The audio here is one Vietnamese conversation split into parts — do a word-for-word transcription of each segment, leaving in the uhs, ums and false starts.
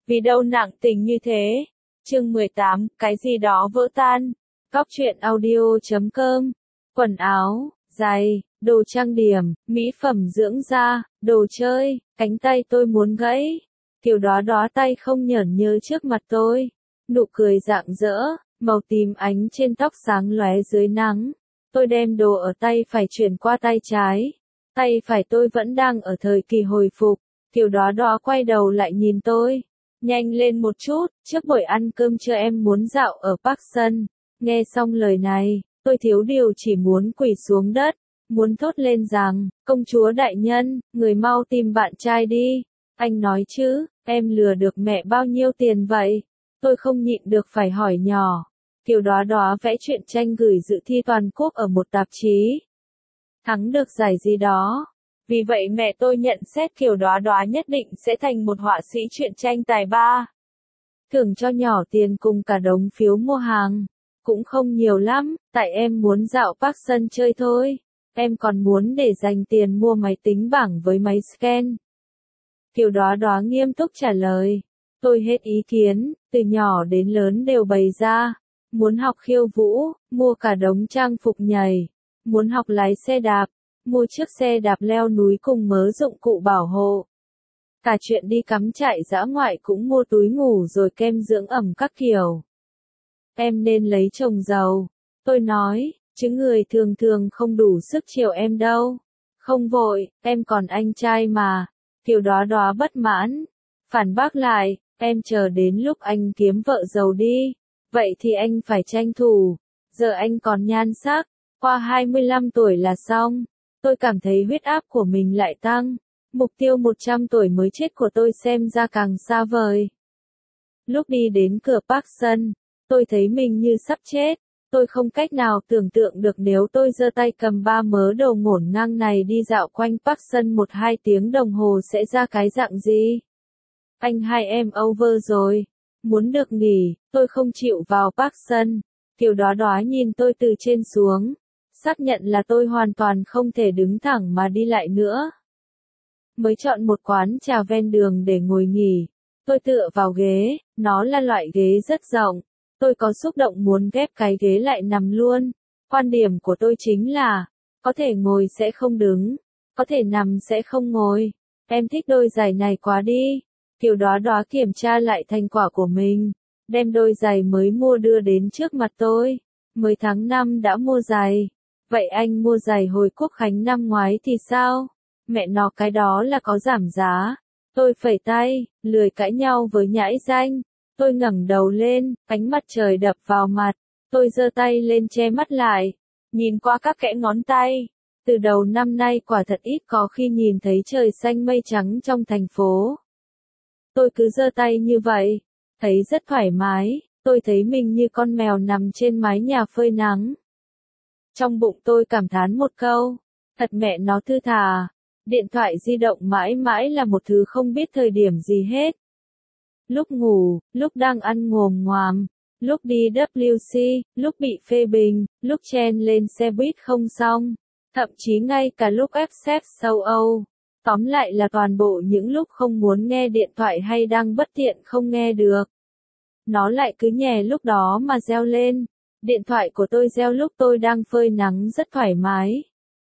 Vì đâu nặng tình như thế? Chương mười tám, cái gì đó vỡ tan. Cóc truyện audio chấm com. Quần áo, giày, đồ trang điểm, mỹ phẩm dưỡng da, đồ chơi, cánh tay tôi muốn gãy. Kiểu đó đó tay không nhởn nhơ trước mặt tôi. Nụ cười rạng rỡ, màu tím ánh trên tóc sáng lóe dưới nắng. Tôi đem đồ ở tay phải chuyển qua tay trái. Tay phải tôi vẫn đang ở thời kỳ hồi phục. Kiểu đó đó quay đầu lại nhìn tôi. Nhanh lên một chút, trước buổi ăn cơm trưa em muốn dạo ở Park Sun. Nghe xong lời này, tôi thiếu điều chỉ muốn quỳ xuống đất, muốn thốt lên rằng, công chúa đại nhân, người mau tìm bạn trai đi. Anh nói chứ, em lừa được mẹ bao nhiêu tiền vậy? Tôi không nhịn được phải hỏi nhỏ. Kiểu đó đó vẽ truyện tranh gửi dự thi toàn quốc ở một tạp chí. Thắng được giải gì đó. Vì vậy mẹ tôi nhận xét kiểu đó đó nhất định sẽ thành một họa sĩ truyện tranh tài ba. Thưởng cho nhỏ tiền cùng cả đống phiếu mua hàng. Cũng không nhiều lắm, tại em muốn dạo Park Sun chơi thôi. Em còn muốn để dành tiền mua máy tính bảng với máy scan. Kiểu đó đó nghiêm túc trả lời. Tôi hết ý kiến, từ nhỏ đến lớn đều bày ra. Muốn học khiêu vũ, mua cả đống trang phục nhảy. Muốn học lái xe đạp, mua chiếc xe đạp leo núi cùng mớ dụng cụ bảo hộ. Cả chuyện đi cắm trại dã ngoại cũng mua túi ngủ rồi kem dưỡng ẩm các kiểu. Em nên lấy chồng giàu. Tôi nói, chứ người thường thường không đủ sức chiều em đâu. Không vội, em còn anh trai mà. Kiểu đó đó bất mãn. Phản bác lại, em chờ đến lúc anh kiếm vợ giàu đi. Vậy thì anh phải tranh thủ. Giờ anh còn nhan sắc. Qua hai mươi lăm tuổi là xong. Tôi cảm thấy huyết áp của mình lại tăng. Mục tiêu một trăm tuổi mới chết của tôi xem ra càng xa vời. Lúc đi đến cửa Park Sun, tôi thấy mình như sắp chết. Tôi không cách nào tưởng tượng được nếu tôi giơ tay cầm ba mớ đồ ngổn ngang này đi dạo quanh Park Sun một hai tiếng đồng hồ sẽ ra cái dạng gì. Anh hai em over rồi. Muốn được nghỉ, tôi không chịu vào Park Sun. Kiểu đó đó nhìn tôi từ trên xuống. Xác nhận là tôi hoàn toàn không thể đứng thẳng mà đi lại nữa. Mới chọn một quán trà ven đường để ngồi nghỉ. Tôi tựa vào ghế, nó là loại ghế rất rộng. Tôi có xúc động muốn ghép cái ghế lại nằm luôn. Quan điểm của tôi chính là, có thể ngồi sẽ không đứng, có thể nằm sẽ không ngồi. Em thích đôi giày này quá đi. Kiểu đó đó kiểm tra lại thành quả của mình. Đem đôi giày mới mua đưa đến trước mặt tôi. Mới tháng năm đã mua giày. Vậy anh mua giày hồi Quốc Khánh năm ngoái thì sao? Mẹ nó cái đó là có giảm giá. Tôi phẩy tay, lười cãi nhau với nhãi danh. Tôi ngẩng đầu lên, ánh mặt trời đập vào mặt. Tôi giơ tay lên che mắt lại. Nhìn qua các kẽ ngón tay. Từ đầu năm nay quả thật ít có khi nhìn thấy trời xanh mây trắng trong thành phố. Tôi cứ giơ tay như vậy. Thấy rất thoải mái. Tôi thấy mình như con mèo nằm trên mái nhà phơi nắng. Trong bụng tôi cảm thán một câu, thật mẹ nó thư thà. Điện thoại di động mãi mãi là một thứ không biết thời điểm gì hết. Lúc ngủ, lúc đang ăn ngồm ngoàm, lúc đi W C, lúc bị phê bình, lúc chen lên xe buýt không xong, thậm chí ngay cả lúc ép xếp châu Âu. Tóm lại là toàn bộ những lúc không muốn nghe điện thoại hay đang bất tiện không nghe được. Nó lại cứ nhè lúc đó mà reo lên. Điện thoại của tôi reo lúc tôi đang phơi nắng rất thoải mái.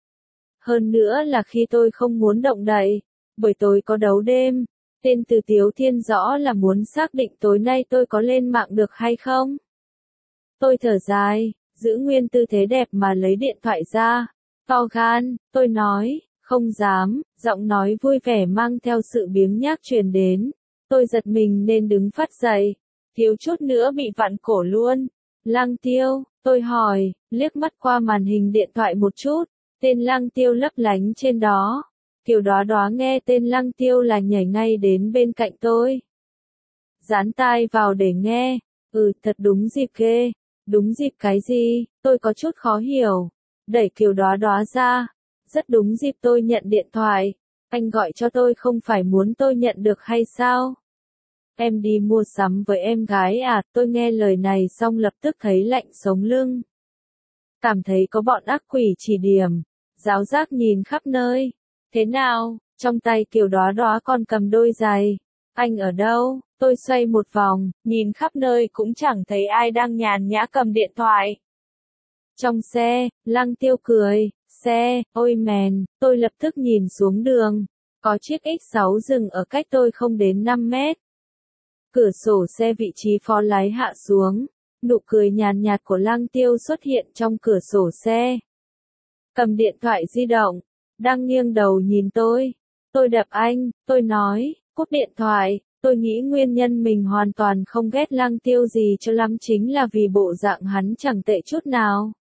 Hơn nữa là khi tôi không muốn động đậy, bởi tối có đấu đêm. Tên từ Tiếu Thiên rõ là muốn xác định tối nay tôi có lên mạng được hay không. Tôi thở dài, giữ nguyên tư thế đẹp mà lấy điện thoại ra. To gan, tôi nói, không dám, giọng nói vui vẻ mang theo sự biếng nhác truyền đến. Tôi giật mình nên đứng phát dậy, thiếu chút nữa bị vặn cổ luôn. Lăng Tiêu, tôi hỏi, liếc mắt qua màn hình điện thoại một chút, tên Lăng Tiêu lấp lánh trên đó. Kiểu đó đó nghe tên Lăng Tiêu là nhảy ngay đến bên cạnh tôi. Dán tai vào để nghe, ừ thật đúng dịp ghê, đúng dịp cái gì, tôi có chút khó hiểu. Đẩy kiểu đó đó ra, rất đúng dịp tôi nhận điện thoại, anh gọi cho tôi không phải muốn tôi nhận được hay sao? Em đi mua sắm với em gái à, tôi nghe lời này xong lập tức thấy lạnh sống lưng. Cảm thấy có bọn ác quỷ chỉ điểm, giáo giác nhìn khắp nơi. Thế nào, trong tay kiểu đó đó còn cầm đôi giày. Anh ở đâu? Tôi xoay một vòng, nhìn khắp nơi cũng chẳng thấy ai đang nhàn nhã cầm điện thoại. Trong xe, Lăng Tiêu cười, xe, ôi mèn, tôi lập tức nhìn xuống đường. Có chiếc ích sáu dừng ở cách tôi không đến năm mét. Cửa sổ xe vị trí phó lái hạ xuống. Nụ cười nhàn nhạt của Lăng Tiêu xuất hiện trong cửa sổ xe. Cầm điện thoại di động, đang nghiêng đầu nhìn tôi. Tôi đập anh, tôi nói, cúp điện thoại. Tôi nghĩ nguyên nhân mình hoàn toàn không ghét Lăng Tiêu gì cho lắm chính là vì bộ dạng hắn chẳng tệ chút nào.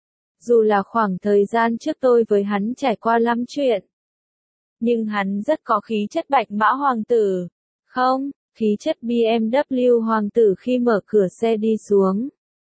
Dù là khoảng thời gian trước tôi với hắn trải qua lắm chuyện. Nhưng hắn rất có khí chất bạch mã hoàng tử. Không, khí chất bê em vê hoàng tử khi mở cửa xe đi xuống.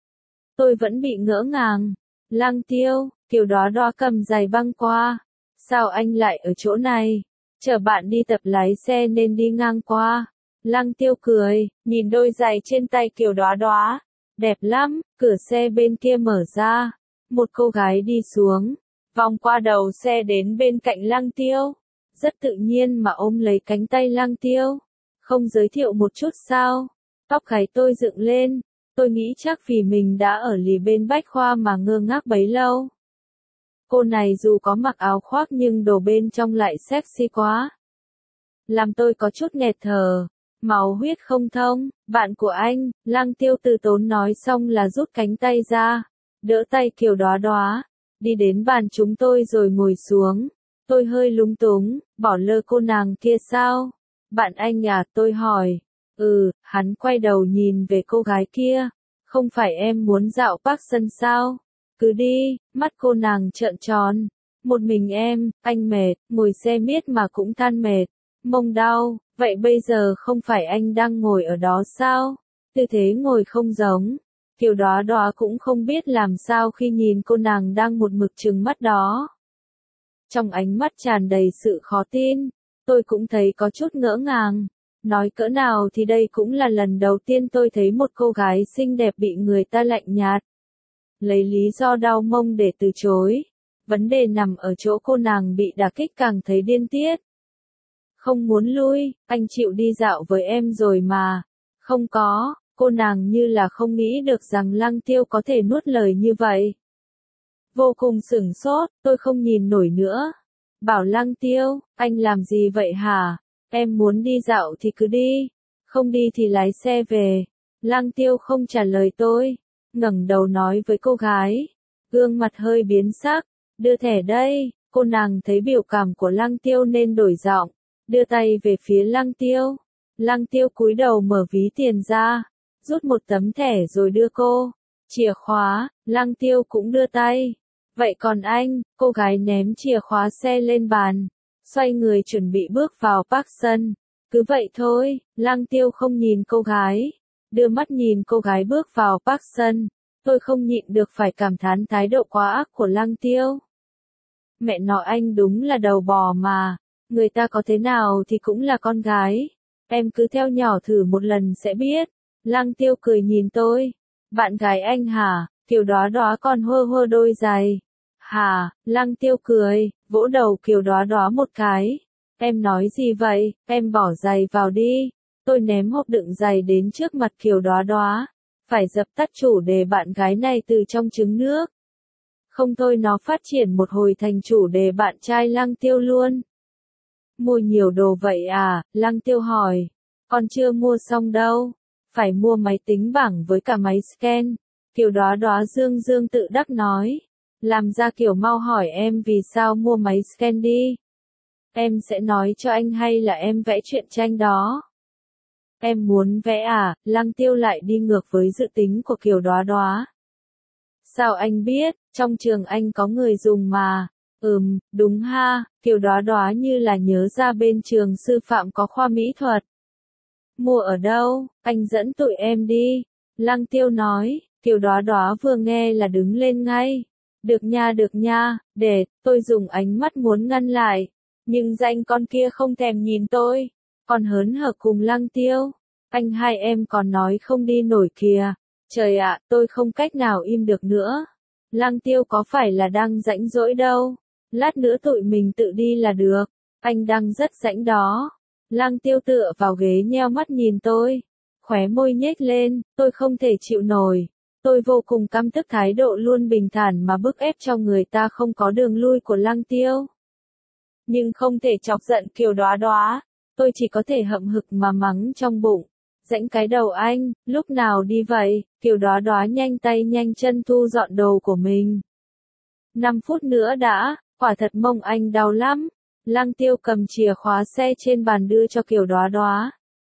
Tôi vẫn bị ngỡ ngàng. Lăng Tiêu, kiểu đó đo cầm giày băng qua. Sao anh lại ở chỗ này? Chờ bạn đi tập lái xe nên đi ngang qua. Lăng Tiêu cười, nhìn đôi giày trên tay Kiều Đóa Đóa. Đẹp lắm, cửa xe bên kia mở ra. Một cô gái đi xuống, vòng qua đầu xe đến bên cạnh Lăng Tiêu. Rất tự nhiên mà ôm lấy cánh tay Lăng Tiêu. Không giới thiệu một chút sao? Tóc gáy tôi dựng lên. Tôi nghĩ chắc vì mình đã ở lì bên bách khoa mà ngơ ngác bấy lâu. Cô này dù có mặc áo khoác nhưng đồ bên trong lại sexy quá. Làm tôi có chút nghẹt thở. Máu huyết không thông, bạn của anh, Lăng Tiêu từ tốn nói xong là rút cánh tay ra, đỡ tay Kiều Đóa Đóa, đi đến bàn chúng tôi rồi ngồi xuống. Tôi hơi lúng túng, bỏ lơ cô nàng kia sao? Bạn anh à, tôi hỏi. Ừ, hắn quay đầu nhìn về cô gái kia. Không phải em muốn dạo Park Sân sao? Cứ đi, mắt cô nàng trợn tròn. Một mình em, anh mệt, ngồi xe miết mà cũng than mệt. Mông đau, vậy bây giờ không phải anh đang ngồi ở đó sao? Tư thế ngồi không giống. Kiều Đóa Đóa cũng không biết làm sao khi nhìn cô nàng đang một mực trừng mắt đó. Trong ánh mắt tràn đầy sự khó tin, tôi cũng thấy có chút ngỡ ngàng. Nói cỡ nào thì đây cũng là lần đầu tiên tôi thấy một cô gái xinh đẹp bị người ta lạnh nhạt. Lấy lý do đau mông để từ chối. Vấn đề nằm ở chỗ cô nàng bị đả kích càng thấy điên tiết. Không muốn lui, anh chịu đi dạo với em rồi mà. Không có, cô nàng như là không nghĩ được rằng Lăng Tiêu có thể nuốt lời như vậy. Vô cùng sửng sốt, tôi không nhìn nổi nữa. Bảo Lăng Tiêu, anh làm gì vậy hả? Em muốn đi dạo thì cứ đi, không đi thì lái xe về. Lăng Tiêu không trả lời tôi, ngẩng đầu nói với cô gái. Gương mặt hơi biến sắc, đưa thẻ đây. Cô nàng thấy biểu cảm của Lăng Tiêu nên đổi giọng, đưa tay về phía Lăng Tiêu. Lăng Tiêu cúi đầu mở ví tiền ra, rút một tấm thẻ rồi đưa cô. Chìa khóa, Lăng Tiêu cũng đưa tay. Vậy còn anh? Cô gái ném chìa khóa xe lên bàn, xoay người chuẩn bị bước vào Park Sân. Cứ vậy thôi, Lăng Tiêu không nhìn cô gái, đưa mắt nhìn cô gái bước vào Park Sân. Tôi không nhịn được phải cảm thán thái độ quá ác của Lăng Tiêu. Mẹ nó anh đúng là đầu bò mà, người ta có thế nào thì cũng là con gái. Em cứ theo nhỏ thử một lần sẽ biết. Lăng Tiêu cười nhìn tôi. Bạn gái anh hả? Kiều Đóa Đóa còn hơ hơ đôi giày. Hả? Lăng Tiêu cười, vỗ đầu Kiều Đóa Đóa một cái. Em nói gì vậy? Em bỏ giày vào đi. Tôi ném hộp đựng giày đến trước mặt Kiều Đóa Đóa. Phải dập tắt chủ đề bạn gái này từ trong trứng nước. Không thôi nó phát triển một hồi thành chủ đề bạn trai Lăng Tiêu luôn. Mua nhiều đồ vậy à? Lăng Tiêu hỏi. Còn chưa mua xong đâu. Phải mua máy tính bảng với cả máy scan. Kiều Đóa Đóa dương dương tự đắc nói. Làm ra kiểu mau hỏi em vì sao mua máy scan đi. Em sẽ nói cho anh hay là em vẽ truyện tranh đó. Em muốn vẽ à? Lăng Tiêu lại đi ngược với dự tính của Kiều Đóa Đóa. Sao anh biết? Trong trường anh có người dùng mà. Ừm, đúng ha. Kiều Đóa Đóa như là nhớ ra bên trường sư phạm có khoa mỹ thuật. Mua ở đâu? Anh dẫn tụi em đi. Lăng Tiêu nói. Kiều Đóa Đóa vừa nghe là đứng lên ngay. Được nha được nha, để, tôi dùng ánh mắt muốn ngăn lại. Nhưng danh con kia không thèm nhìn tôi. Còn hớn hở cùng Lăng Tiêu. Anh hai em còn nói không đi nổi kìa. Trời ạ, tôi không cách nào im được nữa. Lăng Tiêu có phải là đang rãnh rỗi đâu. Lát nữa tụi mình tự đi là được. Anh đang rất rãnh đó. Lăng Tiêu tựa vào ghế nheo mắt nhìn tôi. Khóe môi nhếch lên, tôi không thể chịu nổi. Tôi vô cùng căm tức thái độ luôn bình thản mà bức ép cho người ta không có đường lui của Lăng Tiêu. Nhưng không thể chọc giận Kiều Đóa Đóa. Tôi chỉ có thể hậm hực mà mắng trong bụng. Rãnh cái đầu anh, lúc nào đi vậy? Kiều Đóa Đóa nhanh tay nhanh chân thu dọn đồ của mình. Năm phút nữa đã, quả thật mông anh đau lắm. Lăng Tiêu cầm chìa khóa xe trên bàn đưa cho Kiều Đóa Đóa.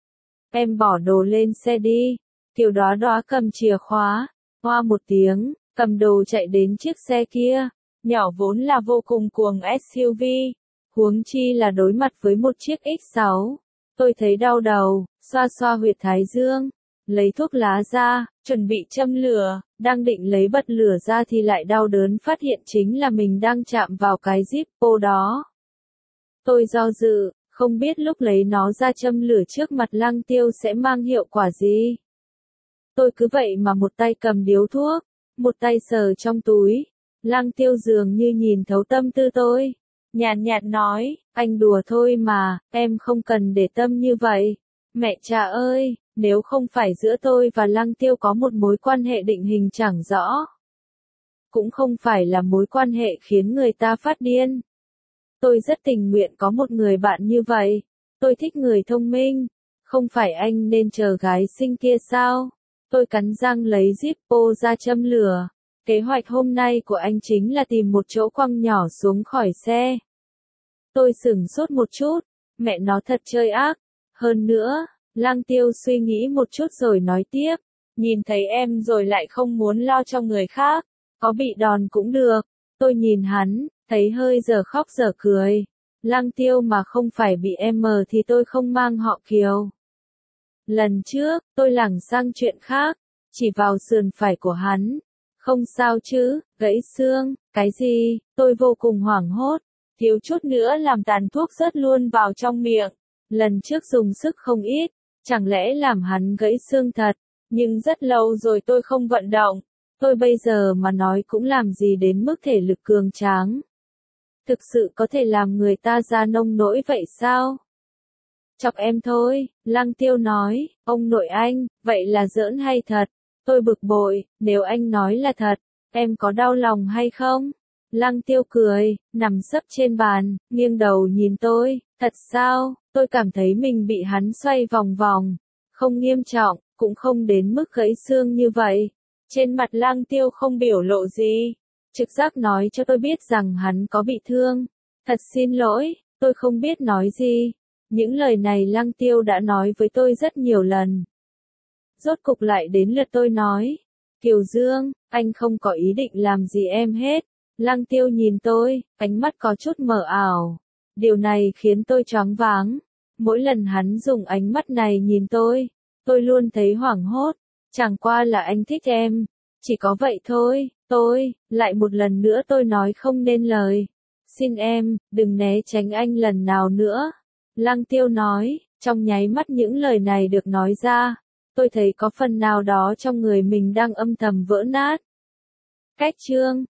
Em bỏ đồ lên xe đi. Kiều Đóa Đóa cầm chìa khóa, hoa một tiếng, cầm đồ chạy đến chiếc xe kia. Nhỏ vốn là vô cùng cuồng ét u vê, huống chi là đối mặt với một chiếc ích sáu. Tôi thấy đau đầu, xoa xoa huyệt thái dương, lấy thuốc lá ra, chuẩn bị châm lửa, đang định lấy bật lửa ra thì lại đau đớn phát hiện chính là mình đang chạm vào cái Zippo đó. Tôi do dự, không biết lúc lấy nó ra châm lửa trước mặt Lăng Tiêu sẽ mang hiệu quả gì. Tôi cứ vậy mà một tay cầm điếu thuốc, một tay sờ trong túi. Lăng Tiêu dường như nhìn thấu tâm tư tôi. Nhàn nhạt nói, anh đùa thôi mà, em không cần để tâm như vậy. Mẹ cha ơi, nếu không phải giữa tôi và Lăng Tiêu có một mối quan hệ định hình chẳng rõ. Cũng không phải là mối quan hệ khiến người ta phát điên. Tôi rất tình nguyện có một người bạn như vậy. Tôi thích người thông minh. Không phải anh nên chờ gái xinh kia sao? Tôi cắn răng lấy Zippo ra châm lửa. Kế hoạch hôm nay của anh chính là tìm một chỗ quăng nhỏ xuống khỏi xe. Tôi sửng sốt một chút. Mẹ nó thật chơi ác. Hơn nữa, Lăng Tiêu suy nghĩ một chút rồi nói tiếp. Nhìn thấy em rồi lại không muốn lo cho người khác. Có bị đòn cũng được. Tôi nhìn hắn, thấy hơi giờ khóc giờ cười. Lăng Tiêu mà không phải bị em mờ thì tôi không mang họ Kiều. Lần trước, tôi lảng sang chuyện khác. Chỉ vào sườn phải của hắn. Không sao chứ, gãy xương, cái gì, tôi vô cùng hoảng hốt. Thiếu chút nữa làm tàn thuốc rớt luôn vào trong miệng. Lần trước dùng sức không ít, chẳng lẽ làm hắn gãy xương thật. Nhưng rất lâu rồi tôi không vận động. Tôi bây giờ mà nói cũng làm gì đến mức thể lực cường tráng. Thực sự có thể làm người ta ra nông nỗi vậy sao? Chọc em thôi, Lăng Tiêu nói, ông nội anh, vậy là giỡn hay thật? Tôi bực bội, nếu anh nói là thật, em có đau lòng hay không? Lăng Tiêu cười, nằm sấp trên bàn, nghiêng đầu nhìn tôi, thật sao? Tôi cảm thấy mình bị hắn xoay vòng vòng, không nghiêm trọng, cũng không đến mức gãy xương như vậy. Trên mặt Lăng Tiêu không biểu lộ gì, trực giác nói cho tôi biết rằng hắn có bị thương. Thật xin lỗi, tôi không biết nói gì. Những lời này Lăng Tiêu đã nói với tôi rất nhiều lần. Rốt cục lại đến lượt tôi nói. Kiều Dương, anh không có ý định làm gì em hết. Lăng Tiêu nhìn tôi, ánh mắt có chút mờ ảo. Điều này khiến tôi choáng váng. Mỗi lần hắn dùng ánh mắt này nhìn tôi, tôi luôn thấy hoảng hốt. Chẳng qua là anh thích em. Chỉ có vậy thôi, tôi, lại một lần nữa tôi nói không nên lời. Xin em, đừng né tránh anh lần nào nữa. Lăng Tiêu nói, trong nháy mắt những lời này được nói ra. Tôi thấy có phần nào đó trong người mình đang âm thầm vỡ nát. Cách chương